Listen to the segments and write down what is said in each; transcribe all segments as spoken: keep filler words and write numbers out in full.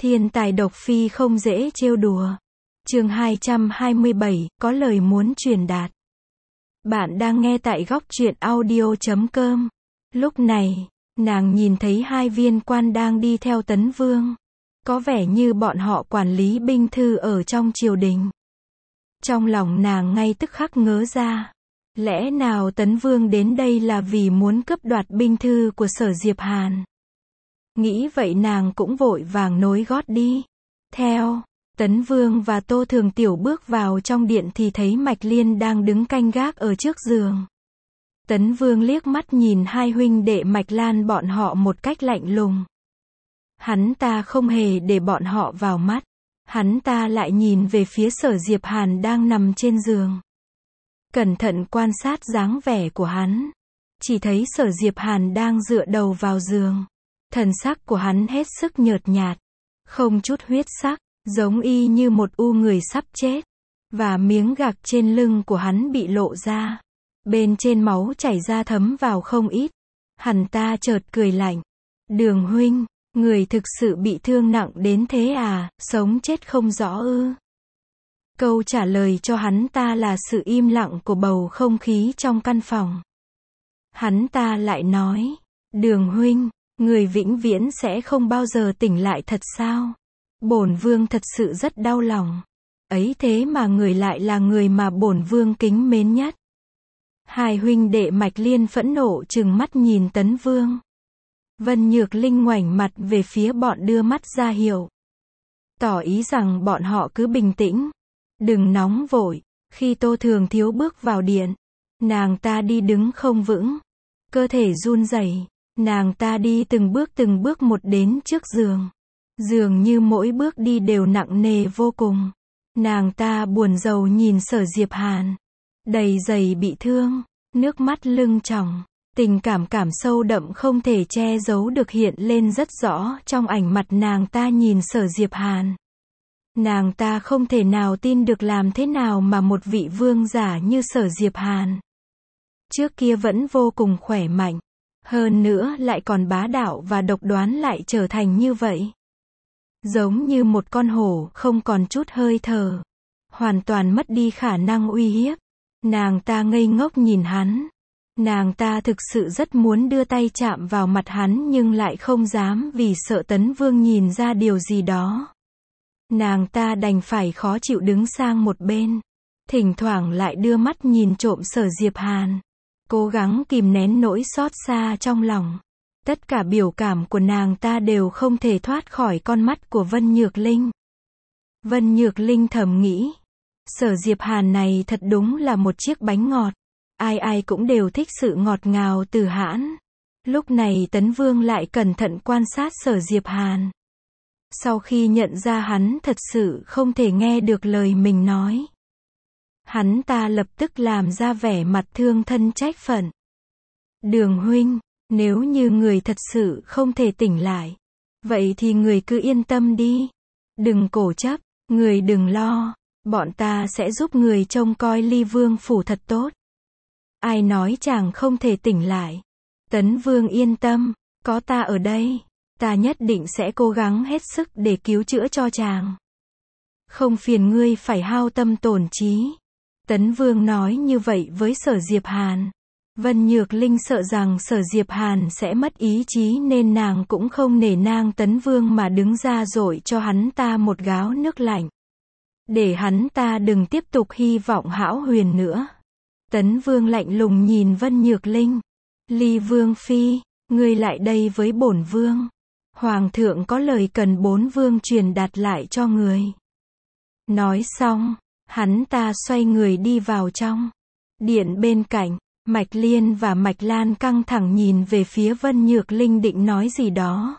Thiên tài độc phi không dễ trêu đùa. Chương hai trăm hai mươi bảy, có lời muốn truyền đạt. Bạn đang nghe tại góc truyện audio chấm com. Lúc này, nàng nhìn thấy hai viên quan đang đi theo Tấn Vương. Có vẻ như bọn họ quản lý binh thư ở trong triều đình. Trong lòng nàng ngay tức khắc ngớ ra. Lẽ nào Tấn Vương đến đây là vì muốn cướp đoạt binh thư của Sở Diệp Hàn? Nghĩ vậy nàng cũng vội vàng nối gót đi. Theo, Tấn Vương và Tô Thường Tiểu bước vào trong điện thì thấy Mạch Liên đang đứng canh gác ở trước giường. Tấn Vương liếc mắt nhìn hai huynh đệ Mạch Lan bọn họ một cách lạnh lùng. Hắn ta không hề để bọn họ vào mắt. Hắn ta lại nhìn về phía Sở Diệp Hàn đang nằm trên giường. Cẩn thận quan sát dáng vẻ của hắn. Chỉ thấy Sở Diệp Hàn đang dựa đầu vào giường. Thần sắc của hắn hết sức nhợt nhạt. Không chút huyết sắc, giống y như một u người sắp chết. Và miếng gạc trên lưng của hắn bị lộ ra. Bên trên máu chảy ra thấm vào không ít. Hắn ta chợt cười lạnh. Đường huynh, người thực sự bị thương nặng đến thế à, sống chết không rõ ư? Câu trả lời cho hắn ta là sự im lặng của bầu không khí trong căn phòng. Hắn ta lại nói, Đường huynh, người vĩnh viễn sẽ không bao giờ tỉnh lại thật sao? Bổn vương thật sự rất đau lòng. Ấy thế mà người lại là người mà bổn vương kính mến nhất. Hai huynh đệ Mạch Liên phẫn nộ trừng mắt nhìn Tấn Vương. Vân Nhược Linh ngoảnh mặt về phía bọn đưa mắt ra hiệu. Tỏ ý rằng bọn họ cứ bình tĩnh. Đừng nóng vội. Khi Tô Thường Thiếu bước vào điện, nàng ta đi đứng không vững. Cơ thể run rẩy. Nàng ta đi từng bước từng bước một đến trước giường. Dường như mỗi bước đi đều nặng nề vô cùng. Nàng ta buồn rầu nhìn Sở Diệp Hàn. Đầy dày bị thương, nước mắt lưng tròng. Tình cảm cảm sâu đậm không thể che giấu được hiện lên rất rõ trong ảnh mặt nàng ta nhìn Sở Diệp Hàn. Nàng ta không thể nào tin được làm thế nào mà một vị vương giả như Sở Diệp Hàn. Trước kia vẫn vô cùng khỏe mạnh. Hơn nữa lại còn bá đạo và độc đoán lại trở thành như vậy. Giống như một con hổ không còn chút hơi thở. Hoàn toàn mất đi khả năng uy hiếp. Nàng ta ngây ngốc nhìn hắn. Nàng ta thực sự rất muốn đưa tay chạm vào mặt hắn nhưng lại không dám vì sợ Tấn Vương nhìn ra điều gì đó. Nàng ta đành phải khó chịu đứng sang một bên. Thỉnh thoảng lại đưa mắt nhìn trộm Sở Diệp Hàn. Cố gắng kìm nén nỗi xót xa trong lòng. Tất cả biểu cảm của nàng ta đều không thể thoát khỏi con mắt của Vân Nhược Linh. Vân Nhược Linh thầm nghĩ. Sở Diệp Hàn này thật đúng là một chiếc bánh ngọt. Ai ai cũng đều thích sự ngọt ngào từ hãn. Lúc này Tấn Vương lại cẩn thận quan sát Sở Diệp Hàn. Sau khi nhận ra hắn thật sự không thể nghe được lời mình nói. Hắn ta lập tức làm ra vẻ mặt thương thân trách phận. Đường huynh, nếu như người thật sự không thể tỉnh lại, vậy thì người cứ yên tâm đi. Đừng cố chấp, người đừng lo. Bọn ta sẽ giúp người trông coi Ly Vương phủ thật tốt. Ai nói chàng không thể tỉnh lại? Tấn Vương yên tâm, có ta ở đây, ta nhất định sẽ cố gắng hết sức để cứu chữa cho chàng. Không phiền ngươi phải hao tâm tổn trí. Tấn Vương nói như vậy với Sở Diệp Hàn. Vân Nhược Linh sợ rằng Sở Diệp Hàn sẽ mất ý chí nên nàng cũng không nể nang Tấn Vương mà đứng ra dội cho hắn ta một gáo nước lạnh. Để hắn ta đừng tiếp tục hy vọng hão huyền nữa. Tấn Vương lạnh lùng nhìn Vân Nhược Linh. Ly Vương phi, ngươi lại đây với bổn vương. Hoàng thượng có lời cần bốn vương truyền đạt lại cho người. Nói xong, hắn ta xoay người đi vào trong điện bên cạnh. Mạch Liên và Mạch Lan căng thẳng nhìn về phía Vân Nhược Linh định nói gì đó.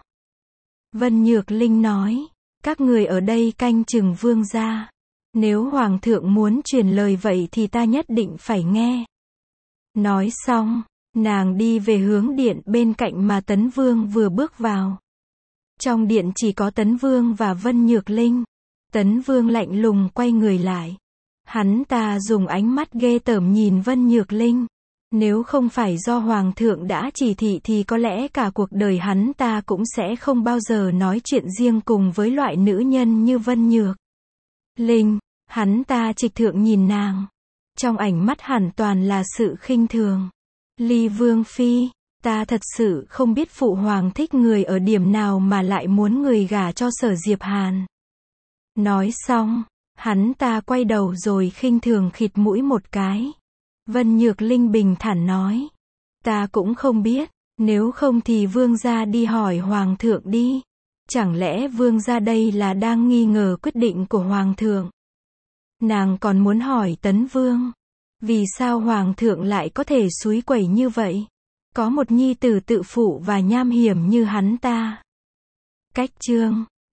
Vân Nhược Linh nói, các người ở đây canh chừng vương gia. Nếu Hoàng thượng muốn truyền lời vậy thì ta nhất định phải nghe. Nói xong, nàng đi về hướng điện bên cạnh mà Tấn Vương vừa bước vào. Trong điện chỉ có Tấn Vương và Vân Nhược Linh. Tấn Vương lạnh lùng quay người lại. Hắn ta dùng ánh mắt ghê tởm nhìn Vân Nhược Linh. Nếu không phải do Hoàng thượng đã chỉ thị thì có lẽ cả cuộc đời hắn ta cũng sẽ không bao giờ nói chuyện riêng cùng với loại nữ nhân như Vân Nhược Linh. Hắn ta trịch thượng nhìn nàng. Trong ánh mắt hẳn toàn là sự khinh thường. Ly Vương Phi, ta thật sự không biết Phụ Hoàng thích người ở điểm nào mà lại muốn người gả cho Sở Diệp Hàn. Nói xong, hắn ta quay đầu rồi khinh thường khịt mũi một cái. Vân Nhược Linh bình thản nói. Ta cũng không biết, nếu không thì vương gia đi hỏi Hoàng thượng đi. Chẳng lẽ vương gia đây là đang nghi ngờ quyết định của Hoàng thượng? Nàng còn muốn hỏi Tấn Vương. Vì sao Hoàng thượng lại có thể xúi quẩy như vậy? Có một nhi tử tự phụ và nham hiểm như hắn ta. Cách chương